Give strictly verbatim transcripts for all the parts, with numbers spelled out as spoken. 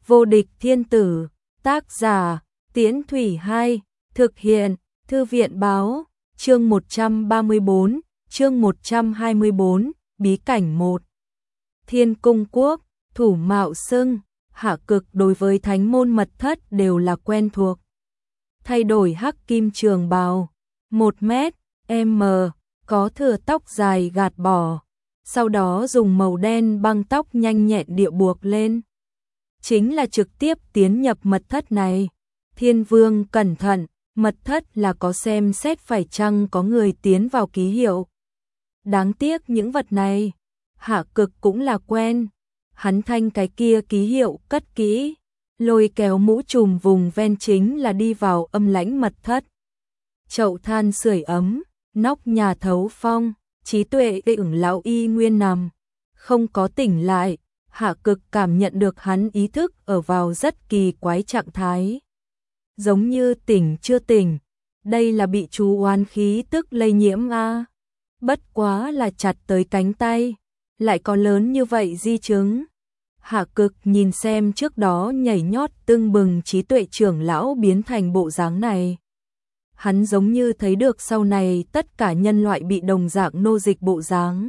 Vô địch thiên tử, tác giả, Tiễn Thủy Hai, thực hiện, Thư viện báo, chương một trăm ba mươi bốn, chương một trăm hai mươi bốn, bí cảnh một. Thiên Cung Quốc, thủ mạo xưng, Hạ Cực đối với thánh môn mật thất đều là quen thuộc. Thay đổi hắc kim trường bào, một mét, m, có thừa tóc dài gạt bỏ, sau đó dùng màu đen băng tóc nhanh nhẹn điệu buộc lên. Chính là trực tiếp tiến nhập mật thất này. Thiên Vương cẩn thận, mật thất là có xem xét phải chăng có người tiến vào ký hiệu. Đáng tiếc những vật này, Hạ Cực cũng là quen. Hắn thanh cái kia ký hiệu cất kỹ, lôi kéo mũ trùm vùng ven chính là đi vào âm lãnh mật thất. Chậu than sưởi ấm, nóc nhà thấu phong, trí tuệ ửng lão y nguyên nằm, không có tỉnh lại. Hạ Cực cảm nhận được hắn ý thức ở vào rất kỳ quái trạng thái. Giống như tỉnh chưa tỉnh, đây là bị chú oán khí tức lây nhiễm a. Bất quá là chặt tới cánh tay, lại có lớn như vậy di chứng. Hạ Cực nhìn xem trước đó nhảy nhót tưng bừng trí tuệ trưởng lão biến thành bộ dáng này. Hắn giống như thấy được sau này tất cả nhân loại bị đồng dạng nô dịch bộ dáng.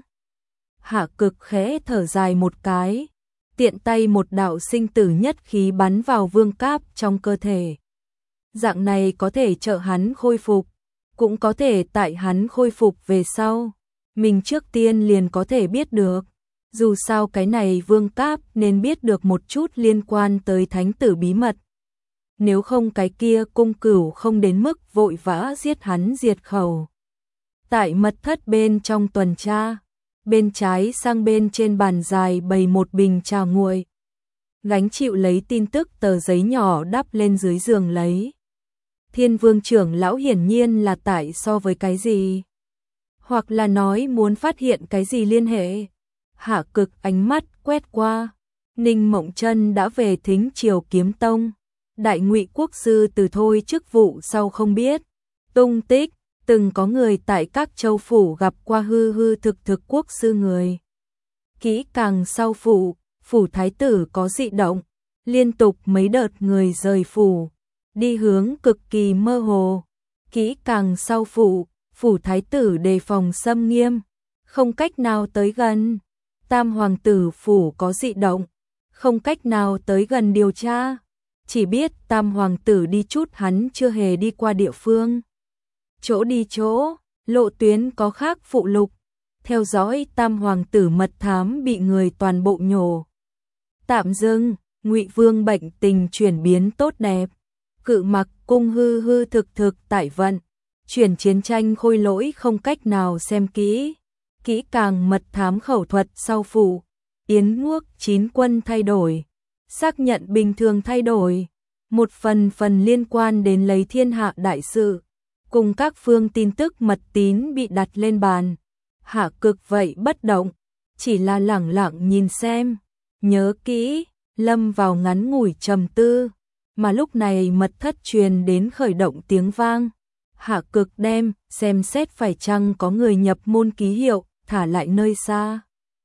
Hạ Cực khẽ thở dài một cái, tiện tay một đạo sinh tử nhất khí bắn vào vương cáp trong cơ thể. Dạng này có thể trợ hắn khôi phục, cũng có thể tại hắn khôi phục về sau, mình trước tiên liền có thể biết được. Dù sao cái này vương cáp nên biết được một chút liên quan tới thánh tử bí mật. Nếu không cái kia cung cửu không đến mức vội vã giết hắn diệt khẩu. Tại mật thất bên trong tuần tra, bên trái sang bên trên bàn dài bày một bình trà nguội. Gánh chịu lấy tin tức tờ giấy nhỏ đắp lên dưới giường lấy. Thiên Vương trưởng lão hiển nhiên là tại so với cái gì? Hoặc là nói muốn phát hiện cái gì liên hệ? Hạ Cực ánh mắt quét qua, Ninh Mộng Chân đã về Thính Triều Kiếm Tông. Đại Ngụy quốc sư từ thôi chức vụ sau không biết tung tích, từng có người tại các châu phủ gặp qua hư hư thực thực quốc sư người. Kỹ càng sau phủ, phủ thái tử có dị động, liên tục mấy đợt người rời phủ, đi hướng cực kỳ mơ hồ. Kỹ càng sau phủ, phủ thái tử đề phòng xâm nghiêm, không cách nào tới gần. Tam hoàng tử phủ có dị động, không cách nào tới gần điều tra. Chỉ biết tam hoàng tử đi chút hắn chưa hề đi qua địa phương. Chỗ đi chỗ, lộ tuyến có khác phụ lục. Theo dõi tam hoàng tử mật thám bị người toàn bộ nhổ. Tạm dừng, Ngụy Vương bệnh tình chuyển biến tốt đẹp. Cự Mặc cung hư hư thực thực tại vận. Chuyển chiến tranh khôi lỗi không cách nào xem kỹ. Kỹ càng mật thám khẩu thuật sau phủ. Yến Nguốc chín quân thay đổi. Xác nhận bình thường thay đổi. Một phần phần liên quan đến lấy thiên hạ đại sự. Cùng các phương tin tức mật tín bị đặt lên bàn. Hạ Cực vậy bất động. Chỉ là lẳng lặng nhìn xem. Nhớ kỹ, lâm vào ngắn ngủi trầm tư. Mà lúc này mật thất truyền đến khởi động tiếng vang. Hạ Cực đem, xem xét phải chăng có người nhập môn ký hiệu, thả lại nơi xa.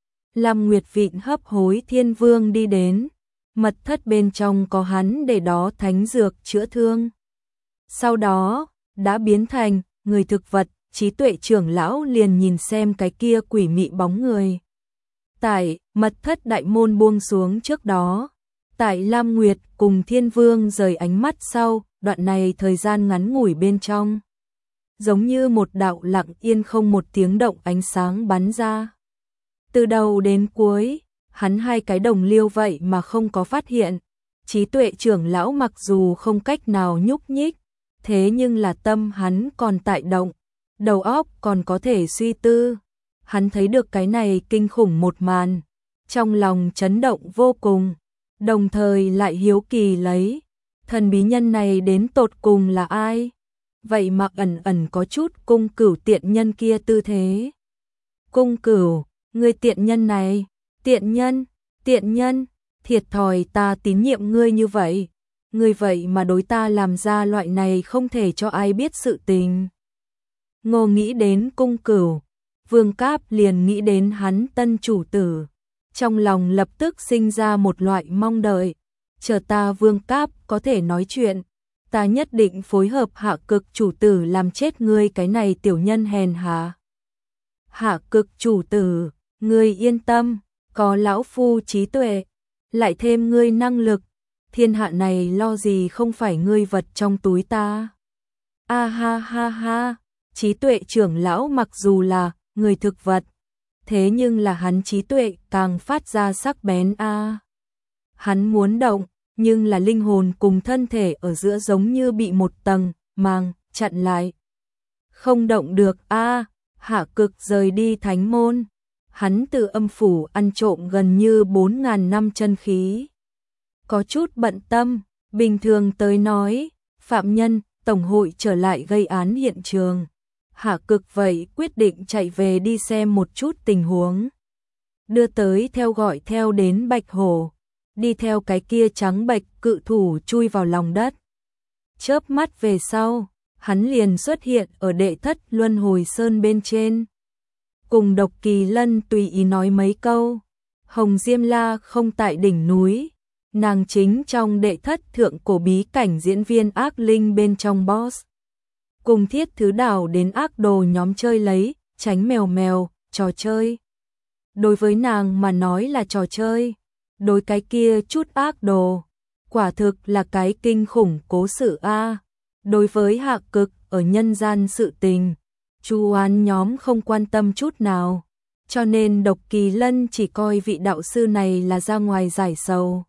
Lam Nguyệt Vịn hấp hối Thiên Vương đi đến. Mật thất bên trong có hắn để đó thánh dược chữa thương. Sau đó, đã biến thành người thực vật, trí tuệ trưởng lão liền nhìn xem cái kia quỷ mị bóng người. Tại mật thất đại môn buông xuống trước đó, tại Lam Nguyệt cùng Thiên Vương rời ánh mắt sau, đoạn này thời gian ngắn ngủi bên trong. Giống như một đạo lặng yên không một tiếng động ánh sáng bắn ra. Từ đầu đến cuối, hắn hai cái đồng liêu vậy mà không có phát hiện. Trí tuệ trưởng lão mặc dù không cách nào nhúc nhích, thế nhưng là tâm hắn còn tại động, đầu óc còn có thể suy tư. Hắn thấy được cái này kinh khủng một màn, trong lòng chấn động vô cùng, đồng thời lại hiếu kỳ lấy, thần bí nhân này đến tột cùng là ai? Vậy mà ẩn ẩn có chút cung cửu tiện nhân kia tư thế. Cung cửu, người tiện nhân này, tiện nhân, tiện nhân, thiệt thòi ta tín nhiệm ngươi như vậy. Ngươi vậy mà đối ta làm ra loại này không thể cho ai biết sự tình. Ngô nghĩ đến cung cửu, Vương Cáp liền nghĩ đến hắn tân chủ tử. Trong lòng lập tức sinh ra một loại mong đợi. chờ ta Vương Cáp có thể nói chuyện, ta nhất định phối hợp Hạ Cực chủ tử làm chết ngươi cái này tiểu nhân hèn hạ. Hạ Cực chủ tử, ngươi yên tâm, có lão phu trí tuệ, lại thêm ngươi năng lực, thiên hạ này lo gì không phải ngươi vật trong túi ta. A ha ha ha, trí tuệ trưởng lão mặc dù là người thực vật, thế nhưng là hắn trí tuệ càng phát ra sắc bén a. Hắn muốn động, nhưng là linh hồn cùng thân thể ở giữa giống như bị một tầng màng chặn lại. Không động được a. Hạ Cực rời đi thánh môn, hắn từ âm phủ ăn trộm gần như bốn ngàn năm chân khí. Có chút bận tâm, bình thường tới nói, phạm nhân, tổng hội trở lại gây án hiện trường. Hạ Cực vậy quyết định chạy về đi xem một chút tình huống. Đưa tới theo gọi theo đến Bạch Hổ, đi theo cái kia trắng bệch cự thủ chui vào lòng đất. Chớp mắt về sau, hắn liền xuất hiện ở đệ thất luân hồi sơn bên trên. Cùng Độc Kỳ Lân tùy ý nói mấy câu. Hồng Diêm La không tại đỉnh núi, nàng chính trong đệ thất thượng cổ bí cảnh diễn viên ác linh bên trong boss. Cùng Thiết Thứ Đảo đến ác đồ nhóm chơi lấy, tránh mèo mèo, trò chơi. Đối với nàng mà nói là trò chơi, đối cái kia chút ác đồ, quả thực là cái kinh khủng cố sự a. Đối với Hạ Cực ở nhân gian sự tình, Chu oán nhóm không quan tâm chút nào, cho nên Độc Kỳ Lân chỉ coi vị đạo sư này là ra ngoài giải sầu.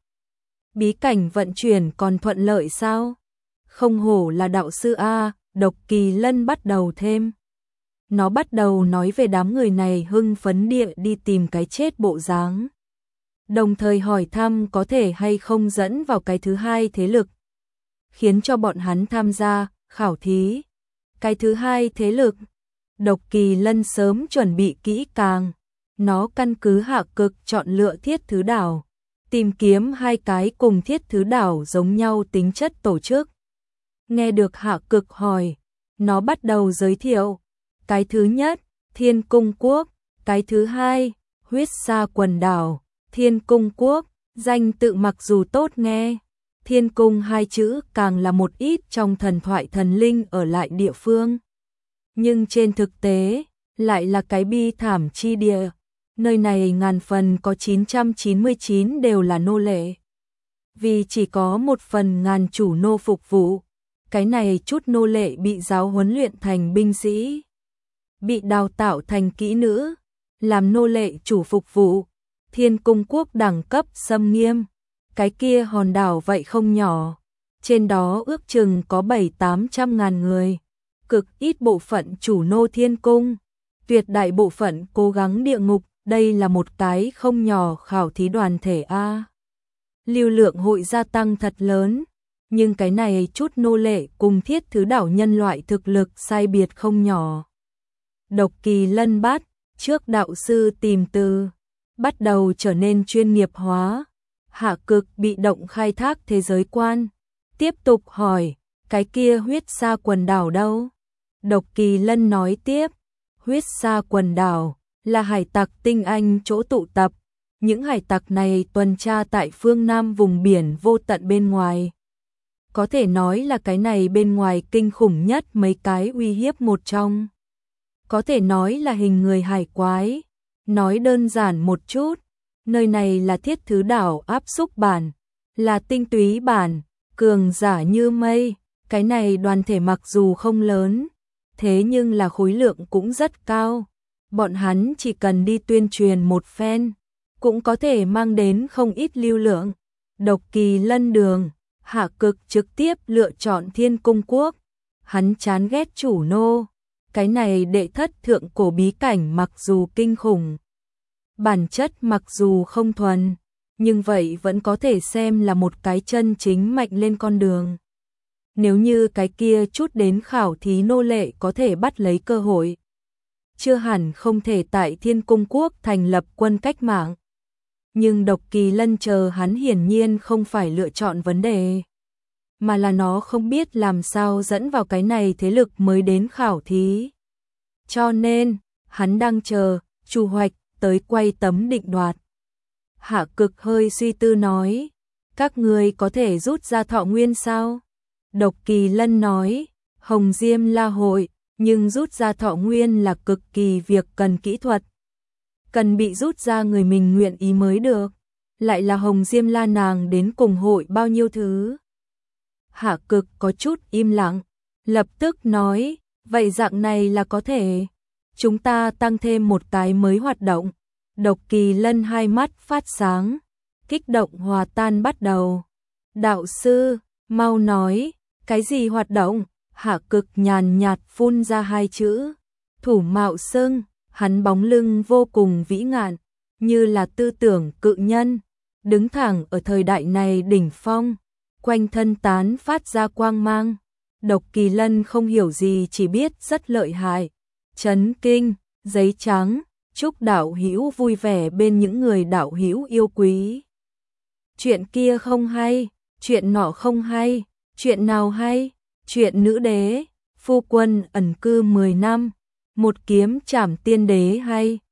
Bí cảnh vận chuyển còn thuận lợi sao? Không hổ là đạo sư a, Độc Kỳ Lân bắt đầu thêm. Nó bắt đầu nói về đám người này hưng phấn địa đi tìm cái chết bộ dáng. Đồng thời hỏi thăm có thể hay không dẫn vào cái thứ hai thế lực, khiến cho bọn hắn tham gia khảo thí. Cái thứ hai thế lực, Độc Kỳ Lân sớm chuẩn bị kỹ càng, nó căn cứ Hạ Cực chọn lựa Thiết Thứ Đảo, tìm kiếm hai cái cùng Thiết Thứ Đảo giống nhau tính chất tổ chức. Nghe được Hạ Cực hỏi, nó bắt đầu giới thiệu. Cái thứ nhất, Thiên Cung Quốc, cái thứ hai, Huyết Sa Quần Đảo. Thiên Cung Quốc, danh tự mặc dù tốt nghe, Thiên Cung hai chữ càng là một ít trong thần thoại thần linh ở lại địa phương. Nhưng trên thực tế, lại là cái bi thảm chi địa, nơi này ngàn phần có chín trăm chín mươi chín đều là nô lệ. Vì chỉ có một phần ngàn chủ nô phục vụ, cái này chút nô lệ bị giáo huấn luyện thành binh sĩ, bị đào tạo thành kỹ nữ, làm nô lệ chủ phục vụ. Thiên Cung Quốc đẳng cấp xâm nghiêm, cái kia hòn đảo vậy không nhỏ, trên đó ước chừng có bảy tám trăm ngàn người, cực ít bộ phận chủ nô thiên cung, tuyệt đại bộ phận cố gắng địa ngục, đây là một cái không nhỏ khảo thí đoàn thể a. Lưu lượng hội gia tăng thật lớn, nhưng cái này chút nô lệ cùng Thiết Thứ Đảo nhân loại thực lực sai biệt không nhỏ. Độc Kỳ Lân bắt trước đạo sư tìm từ, bắt đầu trở nên chuyên nghiệp hóa. Hạ Cực bị động khai thác thế giới quan, tiếp tục hỏi, cái kia Huyết Sa Quần Đảo đâu? Độc Kỳ Lân nói tiếp, Huyết Sa Quần Đảo là hải tặc tinh anh chỗ tụ tập, những hải tặc này tuần tra tại phương Nam vùng biển vô tận bên ngoài. Có thể nói là cái này bên ngoài kinh khủng nhất mấy cái uy hiếp một trong. Có thể nói là hình người hải quái. Nói đơn giản một chút, nơi này là Thiết Thứ Đảo áp xúc bản, là tinh túy bản, cường giả như mây. Cái này đoàn thể mặc dù không lớn, thế nhưng là khối lượng cũng rất cao. Bọn hắn chỉ cần đi tuyên truyền một phen, cũng có thể mang đến không ít lưu lượng. Độc Kỳ Lân đường, Hạ Cực trực tiếp lựa chọn Thiên Cung Quốc. Hắn chán ghét chủ nô. Cái này đệ thất thượng cổ bí cảnh mặc dù kinh khủng, bản chất mặc dù không thuần, nhưng vậy vẫn có thể xem là một cái chân chính mạnh lên con đường. Nếu như cái kia chút đến khảo thí nô lệ có thể bắt lấy cơ hội, chưa hẳn không thể tại Thiên Cung Quốc thành lập quân cách mạng. Nhưng Độc Kỳ Lân chờ hắn hiển nhiên không phải lựa chọn vấn đề, mà là nó không biết làm sao dẫn vào cái này thế lực mới đến khảo thí. Cho nên, hắn đang chờ, Chu Hoạch tới quay tấm định đoạt. Hạ Cực hơi suy tư nói, các ngươi có thể rút ra thọ nguyên sao? Độc Kỳ Lân nói, Hồng Diêm La hội, nhưng rút ra thọ nguyên là cực kỳ việc cần kỹ thuật. Cần bị rút ra người mình nguyện ý mới được. Lại là Hồng Diêm La nàng đến cùng hội bao nhiêu thứ. Hạ Cực có chút im lặng, lập tức nói, vậy dạng này là có thể. Chúng ta tăng thêm một cái mới hoạt động. Độc Kỳ Lân hai mắt phát sáng, kích động hòa tan bắt đầu. Đạo sư, mau nói, cái gì hoạt động? Hạ Cực nhàn nhạt phun ra hai chữ. Thủ mạo xưng, hắn bóng lưng vô cùng vĩ ngạn, như là tư tưởng cự nhân, đứng thẳng ở thời đại này đỉnh phong, quanh thân tán phát ra quang mang. Độc Kỳ Lân không hiểu gì, chỉ biết rất lợi hại. Chấn kinh, giấy trắng, chúc đạo hữu vui vẻ bên những người đạo hữu yêu quý. Chuyện kia không hay, chuyện nọ không hay, chuyện nào hay? Chuyện nữ đế, phu quân ẩn cư mười năm, một kiếm trảm tiên đế hay.